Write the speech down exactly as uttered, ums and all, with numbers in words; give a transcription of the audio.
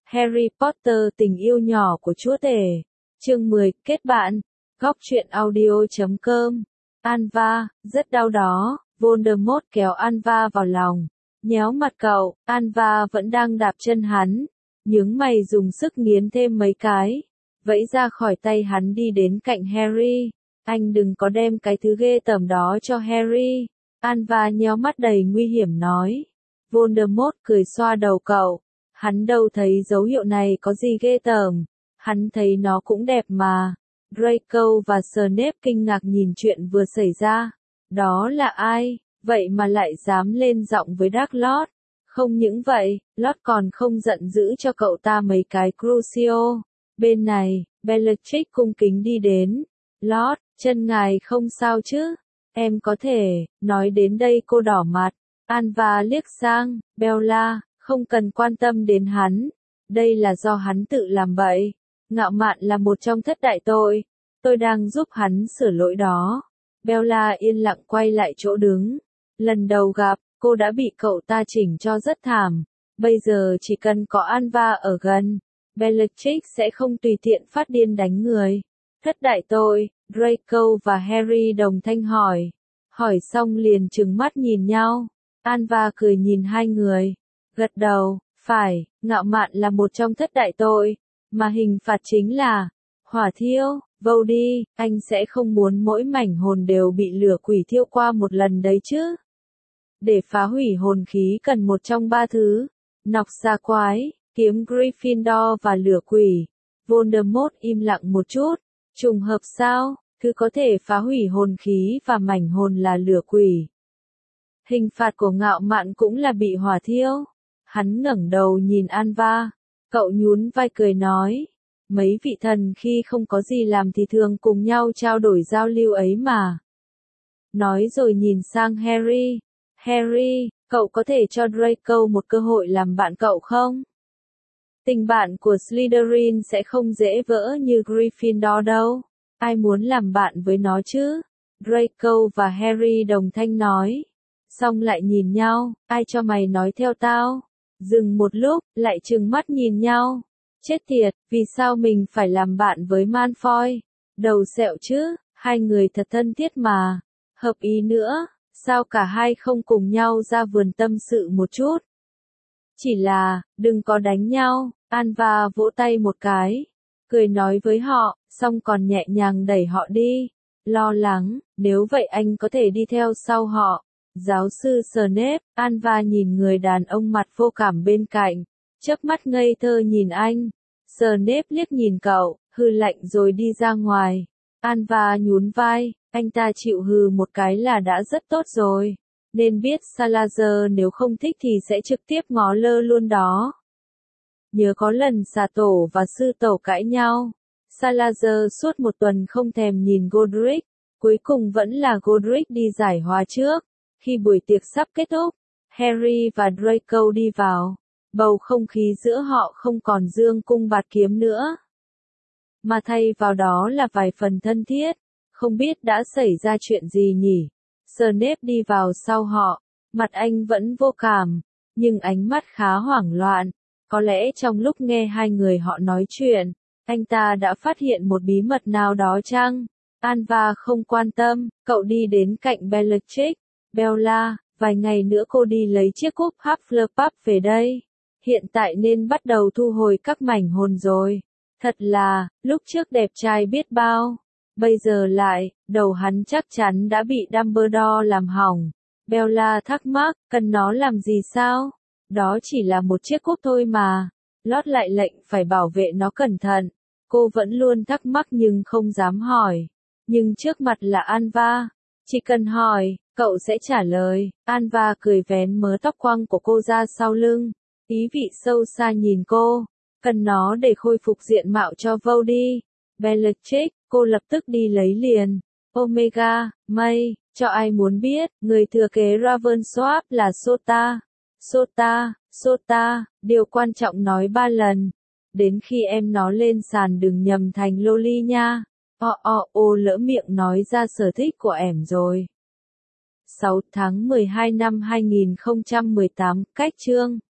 Harry Potter tình yêu nhỏ của chúa tể. Chương mười, kết bạn. Góc truyện audio chấm com. Alva, rất đau đó. Voldemort kéo Alva vào lòng. Nhéo mặt cậu, Alva vẫn đang đạp chân hắn. Nhướng mày dùng sức nghiến thêm mấy cái. Vẫy ra khỏi tay hắn đi đến cạnh Harry. Anh đừng có đem cái thứ ghê tởm đó cho Harry. Alva nhéo mắt đầy nguy hiểm nói. Voldemort cười xoa đầu cậu. Hắn đâu thấy dấu hiệu này có gì ghê tởm. Hắn thấy nó cũng đẹp mà. Draco và Snape kinh ngạc nhìn chuyện vừa xảy ra. Đó là ai, vậy mà lại dám lên giọng với Dark Lord? Không những vậy, Lord còn không giận dữ cho cậu ta mấy cái Crucio. Bên này, Bellatrix cung kính đi đến. Lord, chân ngài không sao chứ? Em có thể, nói đến đây cô đỏ mặt. Alva liếc sang, Bella, không cần quan tâm đến hắn. Đây là do hắn tự làm bậy. Ngạo mạn là một trong thất đại tội. Tôi đang giúp hắn sửa lỗi đó. Bella yên lặng quay lại chỗ đứng. Lần đầu gặp, cô đã bị cậu ta chỉnh cho rất thảm. Bây giờ chỉ cần có Alva ở gần, Bellatrix sẽ không tùy tiện phát điên đánh người. Thất đại tội, Draco và Harry đồng thanh hỏi. Hỏi xong liền trừng mắt nhìn nhau. Alva cười nhìn hai người. Gật đầu, phải, ngạo mạn là một trong thất đại tội. Mà hình phạt chính là hỏa thiêu. Vô đi, anh sẽ không muốn mỗi mảnh hồn đều bị lửa quỷ thiêu qua một lần đấy chứ. Để phá hủy hồn khí cần một trong ba thứ. Nọc xà quái, kiếm Gryffindor và lửa quỷ. Voldemort im lặng một chút. Trùng hợp sao, thứ có thể phá hủy hồn khí và mảnh hồn là lửa quỷ. Hình phạt của ngạo mạn cũng là bị hỏa thiêu. Hắn ngẩng đầu nhìn Alva. Cậu nhún vai cười nói. Mấy vị thần khi không có gì làm thì thường cùng nhau trao đổi giao lưu ấy mà. Nói rồi nhìn sang Harry. Harry, cậu có thể cho Draco một cơ hội làm bạn cậu không? Tình bạn của Slytherin sẽ không dễ vỡ như Gryffindor đâu. Ai muốn làm bạn với nó chứ? Draco và Harry đồng thanh nói. Xong lại nhìn nhau, ai cho mày nói theo tao? Dừng một lúc, lại trừng mắt nhìn nhau. Chết tiệt, vì sao mình phải làm bạn với Malfoy? Đầu sẹo chứ, hai người thật thân thiết mà. Hợp ý nữa, sao cả hai không cùng nhau ra vườn tâm sự một chút? Chỉ là, đừng có đánh nhau. Alva vỗ tay một cái. Cười nói với họ, xong còn nhẹ nhàng đẩy họ đi. Lo lắng, nếu vậy anh có thể đi theo sau họ. Giáo sư Snape, Alva nhìn người đàn ông mặt vô cảm bên cạnh. Chớp mắt ngây thơ nhìn anh. Snape liếc nhìn cậu, hừ lạnh rồi đi ra ngoài. Alva nhún vai, anh ta chịu hừ một cái là đã rất tốt rồi. Nên biết Salazar nếu không thích thì sẽ trực tiếp ngó lơ luôn đó. Nhớ có lần xà tổ và sư tổ cãi nhau. Salazar suốt một tuần không thèm nhìn Godric. Cuối cùng vẫn là Godric đi giải hòa trước. Khi buổi tiệc sắp kết thúc, Harry và Draco đi vào. Bầu không khí giữa họ không còn dương cung bạt kiếm nữa. Mà thay vào đó là vài phần thân thiết. Không biết đã xảy ra chuyện gì nhỉ? Snape đi vào sau họ. Mặt anh vẫn vô cảm. Nhưng ánh mắt khá hoảng loạn. Có lẽ trong lúc nghe hai người họ nói chuyện, anh ta đã phát hiện một bí mật nào đó chăng? Alva không quan tâm. Cậu đi đến cạnh Bellatrix. Bella, vài ngày nữa cô đi lấy chiếc cúp Hufflepuff về đây. Hiện tại nên bắt đầu thu hồi các mảnh hồn rồi. Thật là, lúc trước đẹp trai biết bao. Bây giờ lại, đầu hắn chắc chắn đã bị Dumbledore làm hỏng. Bella thắc mắc, cần nó làm gì sao? Đó chỉ là một chiếc cúp thôi mà. Lord lại lệnh phải bảo vệ nó cẩn thận. Cô vẫn luôn thắc mắc nhưng không dám hỏi. Nhưng trước mặt là Alva. Chỉ cần hỏi, cậu sẽ trả lời. Alva cười vén mớ tóc quăng của cô ra sau lưng. Ý vị sâu xa nhìn cô. Cần nó để khôi phục diện mạo cho Vô đi. Bellatrix, cô lập tức đi lấy liền. Omega, May, cho ai muốn biết, người thừa kế Ravensworth là Sota. Sota, Sota, điều quan trọng nói ba lần. Đến khi em nó lên sàn đừng nhầm thành Loli nha. O o ô lỡ miệng nói ra sở thích của ẻm rồi. sáu tháng mười hai năm hai nghìn không trăm mười tám, cách chương.